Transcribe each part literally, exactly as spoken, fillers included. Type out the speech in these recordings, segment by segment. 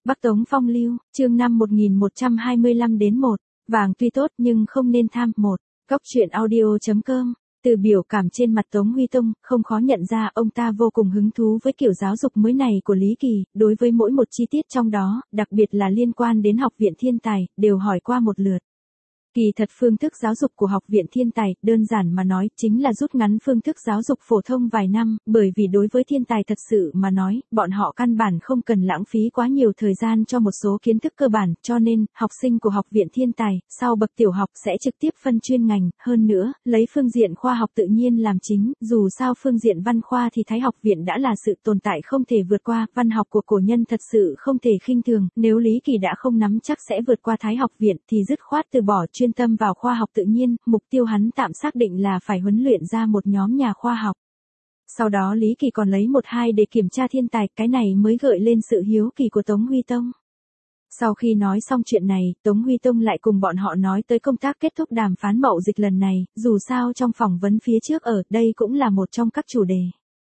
Bắc Tống Phong Lưu, chương năm một nghìn một trăm hai mươi lăm đến một, vàng tuy tốt nhưng không nên tham. một. Góc truyện audio chấm com. Từ biểu cảm trên mặt Tống Huy Tông, không khó nhận ra ông ta vô cùng hứng thú với kiểu giáo dục mới này của Lý Kỳ, đối với mỗi một chi tiết trong đó, đặc biệt là liên quan đến Học viện Thiên Tài, đều hỏi qua một lượt. Kỳ thật phương thức giáo dục của Học viện Thiên Tài, đơn giản mà nói, chính là rút ngắn phương thức giáo dục phổ thông vài năm, bởi vì đối với thiên tài thật sự mà nói, bọn họ căn bản không cần lãng phí quá nhiều thời gian cho một số kiến thức cơ bản, cho nên, học sinh của Học viện Thiên Tài, sau bậc tiểu học sẽ trực tiếp phân chuyên ngành, hơn nữa, lấy phương diện khoa học tự nhiên làm chính, dù sao phương diện văn khoa thì Thái Học viện đã là sự tồn tại không thể vượt qua, văn học của cổ nhân thật sự không thể khinh thường, nếu Lý Kỳ đã không nắm chắc sẽ vượt qua Thái Học viện thì dứt khoát từ bỏ chuyên tâm vào khoa học tự nhiên, mục tiêu hắn tạm xác định là phải huấn luyện ra một nhóm nhà khoa học. Sau đó Lý Kỳ còn lấy một hai để kiểm tra thiên tài, cái này mới gợi lên sự hiếu kỳ của Tống Huy Tông. Sau khi nói xong chuyện này, Tống Huy Tông lại cùng bọn họ nói tới công tác kết thúc đàm phán mậu dịch lần này, dù sao trong phỏng vấn phía trước ở đây cũng là một trong các chủ đề.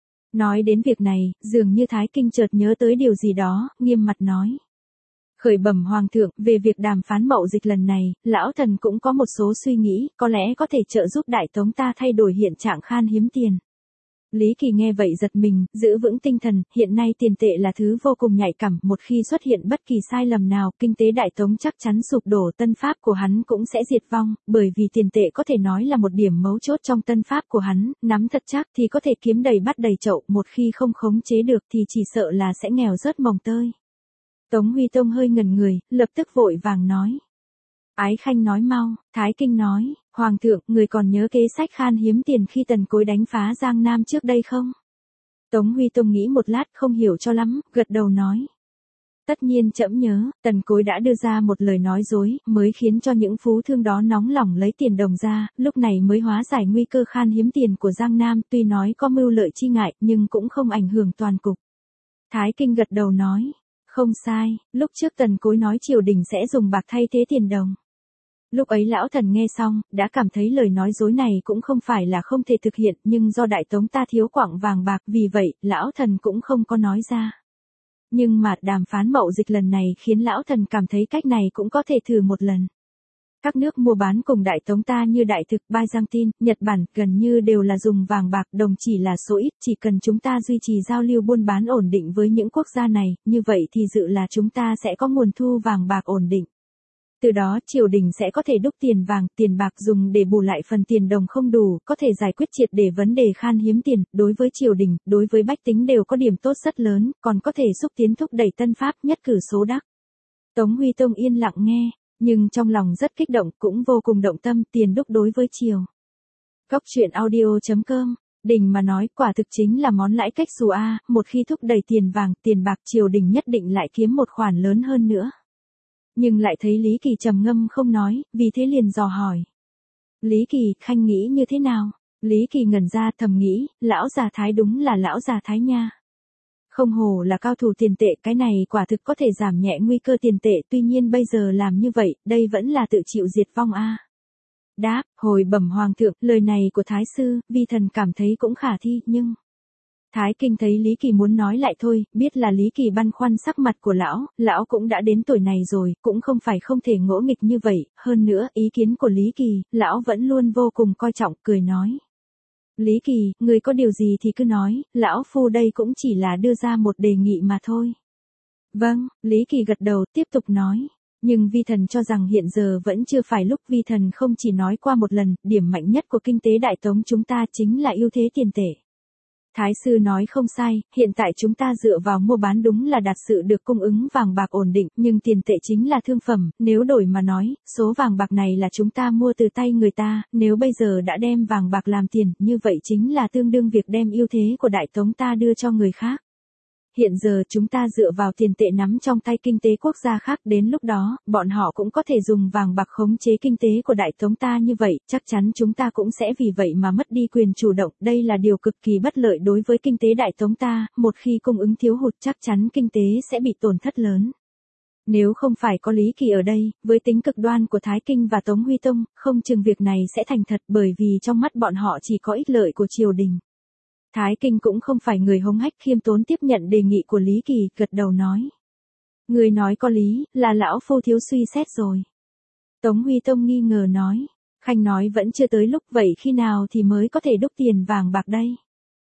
Nói đến việc này, dường như Thái Kinh chợt nhớ tới điều gì đó, nghiêm mặt nói. Khởi bẩm Hoàng thượng, về việc đàm phán mậu dịch lần này, lão thần cũng có một số suy nghĩ, có lẽ có thể trợ giúp Đại Tống ta thay đổi hiện trạng khan hiếm tiền. Lý Kỳ nghe vậy giật mình, giữ vững tinh thần, hiện nay tiền tệ là thứ vô cùng nhạy cảm, một khi xuất hiện bất kỳ sai lầm nào, kinh tế Đại Tống chắc chắn sụp đổ, tân pháp của hắn cũng sẽ diệt vong, bởi vì tiền tệ có thể nói là một điểm mấu chốt trong tân pháp của hắn, nắm thật chắc thì có thể kiếm đầy bắt đầy chậu, một khi không khống chế được thì chỉ sợ là sẽ nghèo rớt mồng tơi. Tống Huy Tông hơi ngẩn người, lập tức vội vàng nói. Ái khanh nói mau. Thái Kinh nói, Hoàng thượng, người còn nhớ kế sách khan hiếm tiền khi Tần Cối đánh phá Giang Nam trước đây không? Tống Huy Tông nghĩ một lát không hiểu cho lắm, gật đầu nói. Tất nhiên trẫm nhớ, Tần Cối đã đưa ra một lời nói dối, mới khiến cho những phú thương đó nóng lòng lấy tiền đồng ra, lúc này mới hóa giải nguy cơ khan hiếm tiền của Giang Nam, tuy nói có mưu lợi chi ngại, nhưng cũng không ảnh hưởng toàn cục. Thái Kinh gật đầu nói. Không sai, lúc trước Tần Cối nói triều đình sẽ dùng bạc thay thế tiền đồng. Lúc ấy lão thần nghe xong, đã cảm thấy lời nói dối này cũng không phải là không thể thực hiện, nhưng do Đại Tống ta thiếu quặng vàng bạc, vì vậy, lão thần cũng không có nói ra. Nhưng mà đàm phán mậu dịch lần này khiến lão thần cảm thấy cách này cũng có thể thử một lần. Các nước mua bán cùng Đại Tống ta như Đại Thực, Byzantine, Nhật Bản, gần như đều là dùng vàng bạc, đồng chỉ là số ít, chỉ cần chúng ta duy trì giao lưu buôn bán ổn định với những quốc gia này, như vậy thì dự là chúng ta sẽ có nguồn thu vàng bạc ổn định. Từ đó triều đình sẽ có thể đúc tiền vàng, tiền bạc dùng để bù lại phần tiền đồng không đủ, có thể giải quyết triệt để vấn đề khan hiếm tiền, đối với triều đình, đối với bách tính đều có điểm tốt rất lớn, còn có thể xúc tiến thúc đẩy tân pháp nhất cử số đắc. Tống Huy Tông yên lặng nghe. Nhưng trong lòng rất kích động, cũng vô cùng động tâm, tiền đúc đối với triều. Góc truyện audio chấm com. Đình mà nói, quả thực chính là món lãi cách dù a, một khi thúc đẩy tiền vàng, tiền bạc, triều đình nhất định lại kiếm một khoản lớn hơn nữa. Nhưng lại thấy Lý Kỳ trầm ngâm không nói, vì thế liền dò hỏi. Lý Kỳ, khanh nghĩ như thế nào? Lý Kỳ ngẩn ra thầm nghĩ, lão già Thái đúng là lão già Thái nha. Không hổ là cao thủ tiền tệ, cái này quả thực có thể giảm nhẹ nguy cơ tiền tệ, tuy nhiên bây giờ làm như vậy, đây vẫn là tự chịu diệt vong a. Đáp, hồi bẩm Hoàng thượng, lời này của Thái sư, vi thần cảm thấy cũng khả thi, nhưng... Thái Kinh thấy Lý Kỳ muốn nói lại thôi, biết là Lý Kỳ băn khoăn sắc mặt của lão, lão cũng đã đến tuổi này rồi, cũng không phải không thể ngỗ nghịch như vậy, hơn nữa, ý kiến của Lý Kỳ, lão vẫn luôn vô cùng coi trọng, cười nói. Lý Kỳ, người có điều gì thì cứ nói, lão phu đây cũng chỉ là đưa ra một đề nghị mà thôi. Vâng, Lý Kỳ gật đầu, tiếp tục nói. Nhưng vi thần cho rằng hiện giờ vẫn chưa phải lúc, vi thần không chỉ nói qua một lần, điểm mạnh nhất của kinh tế Đại Tống chúng ta chính là ưu thế tiền tệ. Thái sư nói không sai, hiện tại chúng ta dựa vào mua bán đúng là đạt sự được cung ứng vàng bạc ổn định, nhưng tiền tệ chính là thương phẩm, nếu đổi mà nói, số vàng bạc này là chúng ta mua từ tay người ta, nếu bây giờ đã đem vàng bạc làm tiền, như vậy chính là tương đương việc đem ưu thế của Đại Tống ta đưa cho người khác. Hiện giờ chúng ta dựa vào tiền tệ nắm trong tay kinh tế quốc gia khác, đến lúc đó, bọn họ cũng có thể dùng vàng bạc khống chế kinh tế của Đại Tống ta như vậy, chắc chắn chúng ta cũng sẽ vì vậy mà mất đi quyền chủ động, đây là điều cực kỳ bất lợi đối với kinh tế Đại Tống ta, một khi cung ứng thiếu hụt chắc chắn kinh tế sẽ bị tổn thất lớn. Nếu không phải có Lý Kỳ ở đây, với tính cực đoan của Thái Kinh và Tống Huy Tông, không chừng việc này sẽ thành thật, bởi vì trong mắt bọn họ chỉ có ích lợi của triều đình. Thái Kinh cũng không phải người hống hách, khiêm tốn tiếp nhận đề nghị của Lý Kỳ, gật đầu nói. Người nói có lý, là lão phu thiếu suy xét rồi. Tống Huy Tông nghi ngờ nói. Khanh nói vẫn chưa tới lúc, vậy khi nào thì mới có thể đúc tiền vàng bạc đây?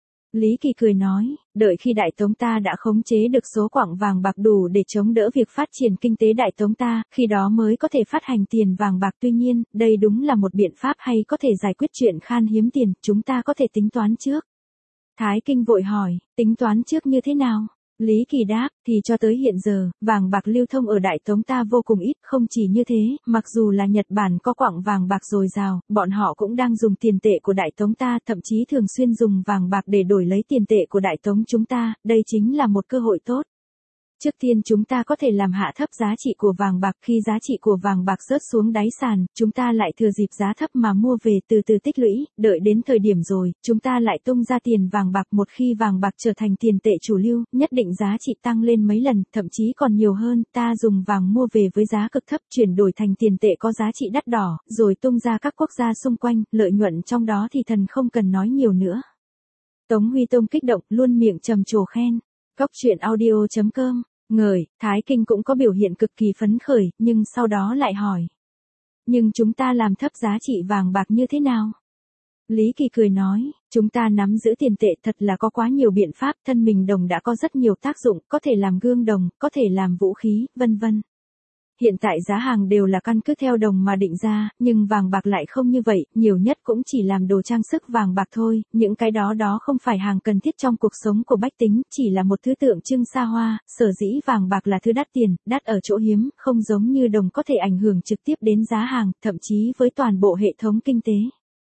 Lý Kỳ cười nói, đợi khi Đại Tống ta đã khống chế được số quặng vàng bạc đủ để chống đỡ việc phát triển kinh tế Đại Tống ta, khi đó mới có thể phát hành tiền vàng bạc. Tuy nhiên, đây đúng là một biện pháp hay có thể giải quyết chuyện khan hiếm tiền, chúng ta có thể tính toán trước. Thái Kinh vội hỏi, tính toán trước như thế nào? Lý Kỳ đáp, thì cho tới hiện giờ, vàng bạc lưu thông ở Đại Tống ta vô cùng ít, không chỉ như thế, mặc dù là Nhật Bản có quặng vàng bạc dồi dào, bọn họ cũng đang dùng tiền tệ của Đại Tống ta, thậm chí thường xuyên dùng vàng bạc để đổi lấy tiền tệ của Đại Tống chúng ta, đây chính là một cơ hội tốt. Trước tiên chúng ta có thể làm hạ thấp giá trị của vàng bạc, khi giá trị của vàng bạc rớt xuống đáy sàn, chúng ta lại thừa dịp giá thấp mà mua về, từ từ tích lũy, đợi đến thời điểm rồi, chúng ta lại tung ra tiền vàng bạc. Một khi vàng bạc trở thành tiền tệ chủ lưu, nhất định giá trị tăng lên mấy lần, thậm chí còn nhiều hơn, ta dùng vàng mua về với giá cực thấp, chuyển đổi thành tiền tệ có giá trị đắt đỏ, rồi tung ra các quốc gia xung quanh, lợi nhuận trong đó thì thần không cần nói nhiều nữa. Tống Huy Tông kích động, luôn miệng trầm trồ khen. Cóc truyện audio chấm com, ngời, Thái Kinh cũng có biểu hiện cực kỳ phấn khởi, nhưng sau đó lại hỏi. Nhưng chúng ta làm thấp giá trị vàng bạc như thế nào? Lý Kỳ cười nói, chúng ta nắm giữ tiền tệ thật là có quá nhiều biện pháp, thân mình đồng đã có rất nhiều tác dụng, có thể làm gương đồng, có thể làm vũ khí, vân vân. Hiện tại giá hàng đều là căn cứ theo đồng mà định ra, nhưng vàng bạc lại không như vậy, nhiều nhất cũng chỉ làm đồ trang sức vàng bạc thôi, những cái đó đó không phải hàng cần thiết trong cuộc sống của bách tính, chỉ là một thứ tượng trưng xa hoa, sở dĩ vàng bạc là thứ đắt tiền, đắt ở chỗ hiếm, không giống như đồng có thể ảnh hưởng trực tiếp đến giá hàng, thậm chí với toàn bộ hệ thống kinh tế.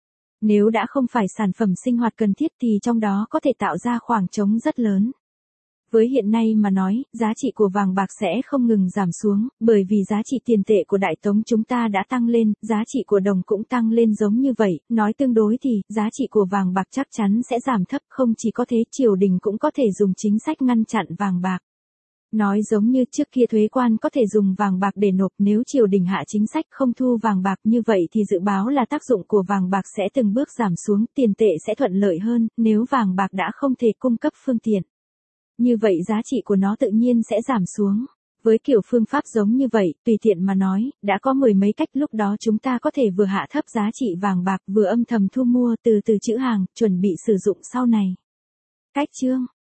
Nếu đã không phải sản phẩm sinh hoạt cần thiết thì trong đó có thể tạo ra khoảng trống rất lớn. Với hiện nay mà nói, giá trị của vàng bạc sẽ không ngừng giảm xuống, bởi vì giá trị tiền tệ của Đại Tống chúng ta đã tăng lên, giá trị của đồng cũng tăng lên giống như vậy, nói tương đối thì, giá trị của vàng bạc chắc chắn sẽ giảm thấp, không chỉ có thế, triều đình cũng có thể dùng chính sách ngăn chặn vàng bạc. Nói giống như trước kia thuế quan có thể dùng vàng bạc để nộp, nếu triều đình hạ chính sách không thu vàng bạc như vậy thì dự báo là tác dụng của vàng bạc sẽ từng bước giảm xuống, tiền tệ sẽ thuận lợi hơn, nếu vàng bạc đã không thể cung cấp phương tiện. Như vậy giá trị của nó tự nhiên sẽ giảm xuống. Với kiểu phương pháp giống như vậy, tùy tiện mà nói, đã có mười mấy cách, lúc đó chúng ta có thể vừa hạ thấp giá trị vàng bạc, vừa âm thầm thu mua từ từ trữ hàng, chuẩn bị sử dụng sau này. Cách chương